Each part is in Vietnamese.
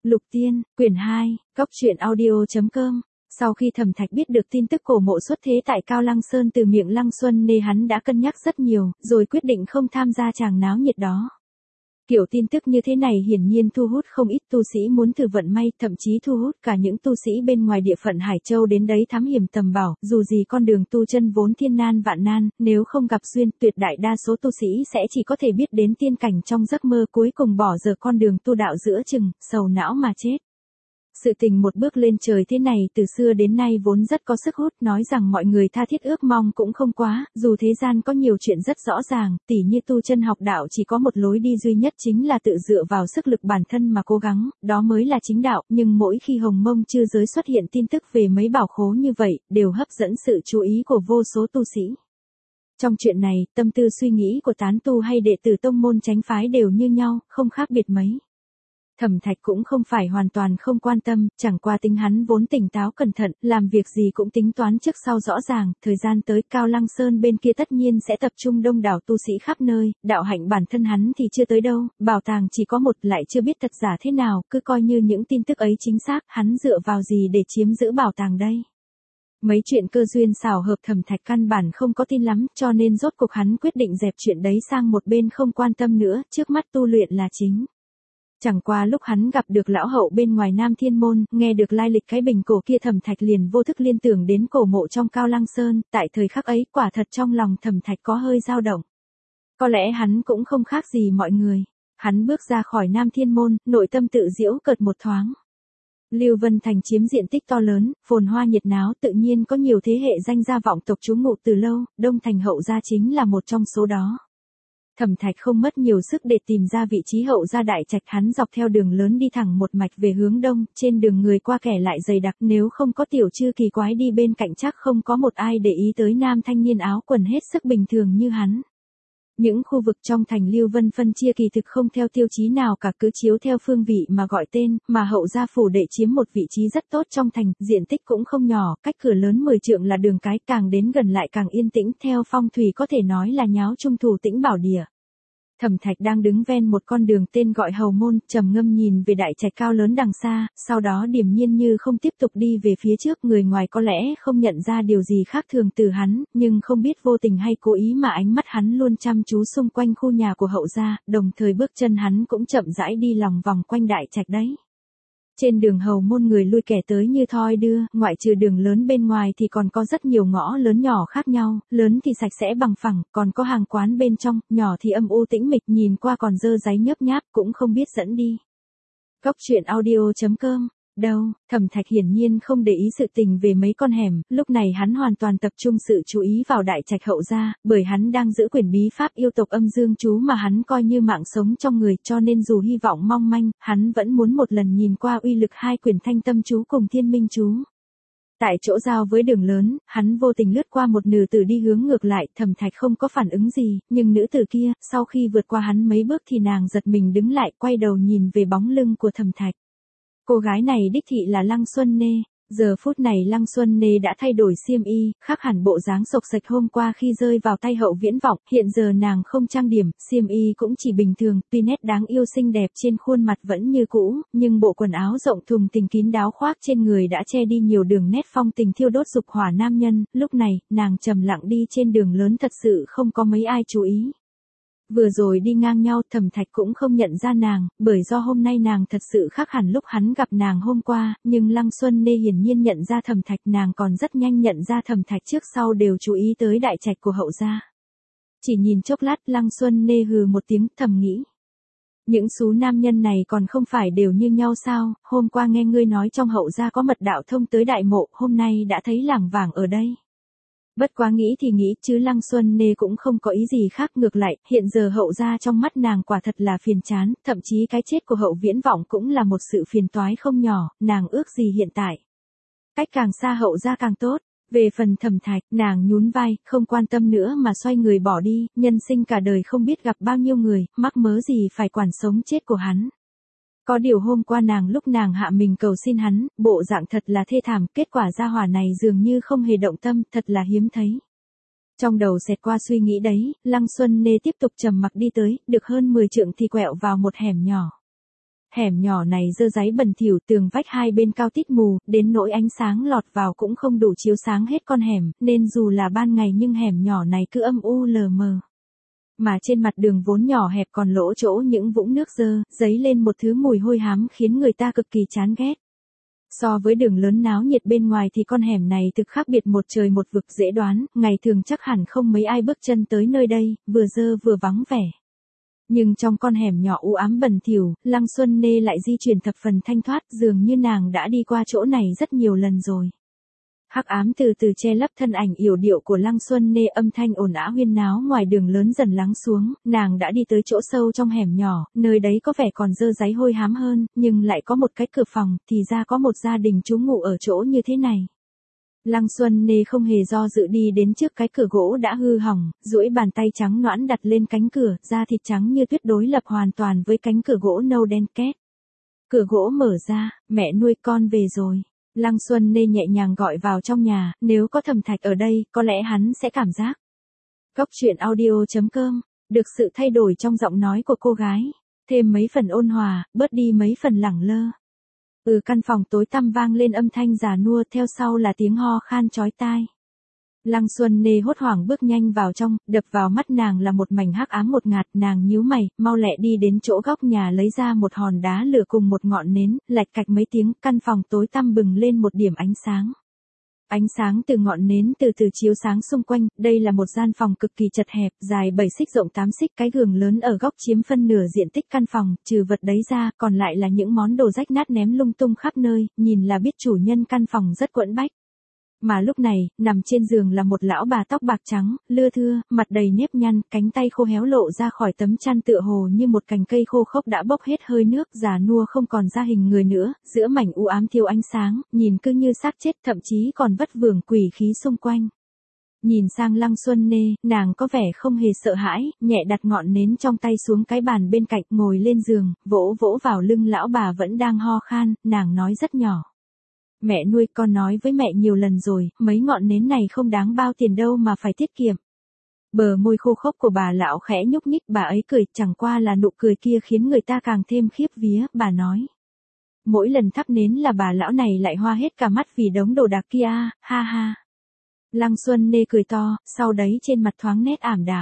Lục Tiên, quyển 2, Cốc truyện audio.com. Sau khi Thẩm Thạch biết được tin tức cổ mộ xuất thế tại Cao Lăng Sơn từ miệng Lăng Xuân Nê, hắn đã cân nhắc rất nhiều, rồi quyết định không tham gia tràng náo nhiệt đó. Kiểu tin tức như thế này hiển nhiên thu hút không ít tu sĩ muốn thử vận may, thậm chí thu hút cả những tu sĩ bên ngoài địa phận Hải Châu đến đấy thám hiểm tầm bảo, dù gì con đường tu chân vốn thiên nan vạn nan, nếu không gặp duyên, tuyệt đại đa số tu sĩ sẽ chỉ có thể biết đến tiên cảnh trong giấc mơ, cuối cùng bỏ dở con đường tu đạo giữa chừng, sầu não mà chết. Sự tình một bước lên trời thế này từ xưa đến nay vốn rất có sức hút, nói rằng mọi người tha thiết ước mong cũng không quá, dù thế gian có nhiều chuyện rất rõ ràng, tỉ như tu chân học đạo chỉ có một lối đi duy nhất, chính là tự dựa vào sức lực bản thân mà cố gắng, đó mới là chính đạo, nhưng mỗi khi Hồng Mông Chư Giới xuất hiện tin tức về mấy bảo khố như vậy, đều hấp dẫn sự chú ý của vô số tu sĩ. Trong chuyện này, tâm tư suy nghĩ của tán tu hay đệ tử tông môn chánh phái đều như nhau, không khác biệt mấy. Thẩm Thạch cũng không phải hoàn toàn không quan tâm, chẳng qua tính hắn vốn tỉnh táo cẩn thận, làm việc gì cũng tính toán trước sau rõ ràng, thời gian tới Cao Lăng Sơn bên kia tất nhiên sẽ tập trung đông đảo tu sĩ khắp nơi, đạo hạnh bản thân hắn thì chưa tới đâu, bảo tàng chỉ có một, lại chưa biết thật giả thế nào, cứ coi như những tin tức ấy chính xác, hắn dựa vào gì để chiếm giữ bảo tàng đây? Mấy chuyện cơ duyên xảo hợp Thẩm Thạch căn bản không có tin lắm, cho nên rốt cuộc hắn quyết định dẹp chuyện đấy sang một bên, không quan tâm nữa, trước mắt tu luyện là chính. Chẳng qua lúc hắn gặp được lão hậu bên ngoài Nam Thiên Môn, nghe được lai lịch cái bình cổ kia, Thẩm Thạch liền vô thức liên tưởng đến cổ mộ trong Cao Lăng Sơn, tại thời khắc ấy quả thật trong lòng Thẩm Thạch có hơi dao động. Có lẽ hắn cũng không khác gì mọi người. Hắn bước ra khỏi Nam Thiên Môn, nội tâm tự giễu cợt một thoáng. Lưu Vân Thành chiếm diện tích to lớn, phồn hoa nhiệt náo, tự nhiên có nhiều thế hệ danh gia vọng tộc trú ngụ từ lâu, Đông Thành hậu gia chính là một trong số đó. Thẩm Thạch không mất nhiều sức để tìm ra vị trí hậu gia đại trạch, hắn dọc theo đường lớn đi thẳng một mạch về hướng đông, trên đường người qua kẻ lại dày đặc, nếu không có tiểu trư kỳ quái đi bên cạnh chắc không có một ai để ý tới nam thanh niên áo quần hết sức bình thường như hắn. Những khu vực trong thành Lưu Vân phân chia kỳ thực không theo tiêu chí nào cả, cứ chiếu theo phương vị mà gọi tên, mà hậu gia phủ đệ chiếm một vị trí rất tốt trong thành, diện tích cũng không nhỏ, cách cửa lớn 10 trượng là đường cái, càng đến gần lại càng yên tĩnh, theo phong thủy có thể nói là nháo trung thủ tĩnh bảo địa. Thẩm Thạch đang đứng ven một con đường tên gọi Hầu Môn, trầm ngâm nhìn về đại trạch cao lớn đằng xa, sau đó điềm nhiên như không tiếp tục đi về phía trước, người ngoài có lẽ không nhận ra điều gì khác thường từ hắn, nhưng không biết vô tình hay cố ý mà ánh mắt hắn luôn chăm chú xung quanh khu nhà của hậu gia, đồng thời bước chân hắn cũng chậm rãi đi lòng vòng quanh đại trạch đấy. Trên đường Hầu Môn người lui kẻ tới như thoi đưa, ngoại trừ đường lớn bên ngoài thì còn có rất nhiều ngõ lớn nhỏ khác nhau, lớn thì sạch sẽ bằng phẳng, còn có hàng quán bên trong, nhỏ thì âm u tĩnh mịch, nhìn qua còn dơ dáy nhớp nháp, cũng không biết dẫn đi. Cốc truyện audio.com. Đâu, Thẩm Thạch hiển nhiên không để ý sự tình về mấy con hẻm, lúc này hắn hoàn toàn tập trung sự chú ý vào đại trạch hậu gia, bởi hắn đang giữ quyển bí pháp yêu tộc âm dương chú mà hắn coi như mạng sống trong người, cho nên dù hy vọng mong manh, hắn vẫn muốn một lần nhìn qua uy lực hai quyển thanh tâm chú cùng thiên minh chú. Tại chỗ giao với đường lớn, hắn vô tình lướt qua một nữ tử đi hướng ngược lại, Thẩm Thạch không có phản ứng gì, nhưng nữ tử kia, sau khi vượt qua hắn mấy bước thì nàng giật mình đứng lại, quay đầu nhìn về bóng lưng của Thẩm Thạch. Cô gái này đích thị là Lăng Xuân Nê, giờ phút này Lăng Xuân Nê đã thay đổi xiêm y, khác hẳn bộ dáng xộc xệch hôm qua khi rơi vào tay Hậu Viễn Vọng, hiện giờ nàng không trang điểm, xiêm y cũng chỉ bình thường, tuy nét đáng yêu xinh đẹp trên khuôn mặt vẫn như cũ, nhưng bộ quần áo rộng thùng thình kín đáo khoác trên người đã che đi nhiều đường nét phong tình thiêu đốt dục hỏa nam nhân, lúc này, nàng trầm lặng đi trên đường lớn, thật sự không có mấy ai chú ý. Vừa rồi đi ngang nhau, Thẩm Thạch cũng không nhận ra nàng, bởi do hôm nay nàng thật sự khác hẳn lúc hắn gặp nàng hôm qua, nhưng Lăng Xuân Nê hiển nhiên nhận ra Thẩm Thạch, nàng còn rất nhanh nhận ra Thẩm Thạch, trước sau đều chú ý tới đại trạch của hậu gia. Chỉ nhìn chốc lát, Lăng Xuân Nê hừ một tiếng, thầm nghĩ. Những số nam nhân này còn không phải đều như nhau sao, hôm qua nghe ngươi nói trong hậu gia có mật đạo thông tới đại mộ, hôm nay đã thấy lảng vảng ở đây. Bất quá nghĩ thì nghĩ chứ Lăng Xuân Nê cũng không có ý gì khác, ngược lại, hiện giờ hậu gia trong mắt nàng quả thật là phiền chán, thậm chí cái chết của Hậu Viễn Vọng cũng là một sự phiền toái không nhỏ, nàng ước gì hiện tại. Cách càng xa hậu gia càng tốt. Về phần Thẩm Thạch, nàng nhún vai, không quan tâm nữa mà xoay người bỏ đi, nhân sinh cả đời không biết gặp bao nhiêu người, mắc mớ gì phải quản sống chết của hắn. Có điều hôm qua lúc nàng hạ mình cầu xin hắn, bộ dạng thật là thê thảm, kết quả gia hỏa này dường như không hề động tâm, thật là hiếm thấy. Trong đầu xẹt qua suy nghĩ đấy, Lăng Xuân Nê tiếp tục trầm mặc đi tới, được hơn 10 trượng thì quẹo vào một hẻm nhỏ. Hẻm nhỏ này dơ dáy bẩn thỉu, tường vách hai bên cao tít mù, đến nỗi ánh sáng lọt vào cũng không đủ chiếu sáng hết con hẻm, nên dù là ban ngày nhưng hẻm nhỏ này cứ âm u lờ mờ. Mà trên mặt đường vốn nhỏ hẹp còn lỗ chỗ những vũng nước dơ, dấy lên một thứ mùi hôi hám khiến người ta cực kỳ chán ghét. So với đường lớn náo nhiệt bên ngoài thì con hẻm này thực khác biệt một trời một vực, dễ đoán, ngày thường chắc hẳn không mấy ai bước chân tới nơi đây, vừa dơ vừa vắng vẻ. Nhưng trong con hẻm nhỏ u ám bẩn thỉu, Lăng Xuân Nê lại di chuyển thập phần thanh thoát, dường như nàng đã đi qua chỗ này rất nhiều lần rồi. Hắc ám từ từ che lấp thân ảnh yểu điệu của Lăng Xuân Nê, âm thanh ồn ào huyên náo ngoài đường lớn dần lắng xuống, nàng đã đi tới chỗ sâu trong hẻm nhỏ, nơi đấy có vẻ còn dơ dáy hôi hám hơn, nhưng lại có một cái cửa phòng, thì ra có một gia đình trú ngụ ở chỗ như thế này. Lăng Xuân Nê không hề do dự đi đến trước cái cửa gỗ đã hư hỏng, duỗi bàn tay trắng nõn đặt lên cánh cửa, da thịt trắng như tuyết đối lập hoàn toàn với cánh cửa gỗ nâu đen két. Cửa gỗ mở ra, mẹ nuôi con về rồi. Lăng Xuân Nê nhẹ nhàng gọi vào trong nhà, nếu có Thẩm Thạch ở đây, có lẽ hắn sẽ cảm giác. Góc truyện audio.com, được sự thay đổi trong giọng nói của cô gái, thêm mấy phần ôn hòa, bớt đi mấy phần lẳng lơ. Căn phòng tối tăm vang lên âm thanh già nua, theo sau là tiếng ho khan chói tai. Lăng Xuân Nê hốt hoảng bước nhanh vào trong, đập vào mắt nàng là một mảnh hắc ám một ngạt, nàng nhíu mày, mau lẹ đi đến chỗ góc nhà lấy ra một hòn đá lửa cùng một ngọn nến, lạch cạch mấy tiếng, căn phòng tối tăm bừng lên một điểm ánh sáng. Ánh sáng từ ngọn nến từ từ chiếu sáng xung quanh, đây là một gian phòng cực kỳ chật hẹp, dài 7 xích rộng 8 xích, cái giường lớn ở góc chiếm phân nửa diện tích căn phòng, trừ vật đấy ra, còn lại là những món đồ rách nát ném lung tung khắp nơi, nhìn là biết chủ nhân căn phòng rất quẫn bách. Mà lúc này, nằm trên giường là một lão bà tóc bạc trắng, lưa thưa, mặt đầy nếp nhăn, cánh tay khô héo lộ ra khỏi tấm chăn tựa hồ như một cành cây khô khốc đã bốc hết hơi nước, già nua không còn ra hình người nữa, giữa mảnh u ám thiếu ánh sáng, nhìn cứ như xác chết, thậm chí còn vất vưởng quỷ khí xung quanh. Nhìn sang Lăng Xuân Nê, nàng có vẻ không hề sợ hãi, nhẹ đặt ngọn nến trong tay xuống cái bàn bên cạnh, ngồi lên giường, vỗ vỗ vào lưng lão bà vẫn đang ho khan, nàng nói rất nhỏ. Mẹ nuôi, con nói với mẹ nhiều lần rồi, mấy ngọn nến này không đáng bao tiền đâu mà phải tiết kiệm. Bờ môi khô khốc của bà lão khẽ nhúc nhích, bà ấy cười, chẳng qua là nụ cười kia khiến người ta càng thêm khiếp vía, bà nói. Mỗi lần thắp nến là bà lão này lại hoa hết cả mắt vì đống đồ đạc kia, ha ha. Lăng Xuân Nê cười to, sau đấy trên mặt thoáng nét ảm đạm.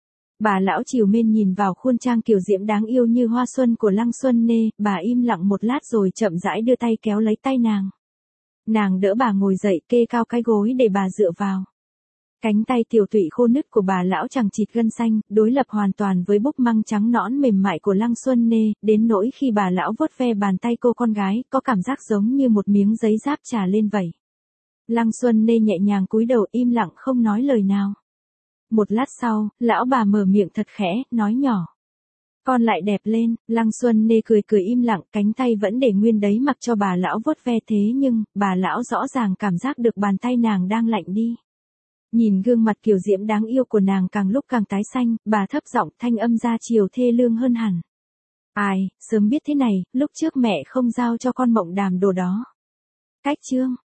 Bà lão trìu mến nhìn vào khuôn trang kiều diễm đáng yêu như hoa xuân của Lăng Xuân Nê, bà im lặng một lát rồi chậm rãi đưa tay kéo lấy tay nàng. Nàng đỡ bà ngồi dậy, kê cao cái gối để bà dựa vào. Cánh tay tiểu tụy khô nứt của bà lão chằng chịt gân xanh, đối lập hoàn toàn với búp măng trắng nõn mềm mại của Lăng Xuân Nê, đến nỗi khi bà lão vuốt ve bàn tay cô con gái, có cảm giác giống như một miếng giấy giáp trà lên vậy. Lăng Xuân Nê nhẹ nhàng cúi đầu im lặng không nói lời nào. Một lát sau, lão bà mở miệng thật khẽ, nói nhỏ. Con lại đẹp lên, Lăng Xuân Nê cười cười im lặng, cánh tay vẫn để nguyên đấy mặc cho bà lão vuốt ve, thế nhưng, bà lão rõ ràng cảm giác được bàn tay nàng đang lạnh đi. Nhìn gương mặt kiều diễm đáng yêu của nàng càng lúc càng tái xanh, bà thấp giọng, thanh âm ra chiều thê lương hơn hẳn. Ai, sớm biết thế này, lúc trước mẹ không giao cho con Mộng Đàm đồ đó. Cách chương.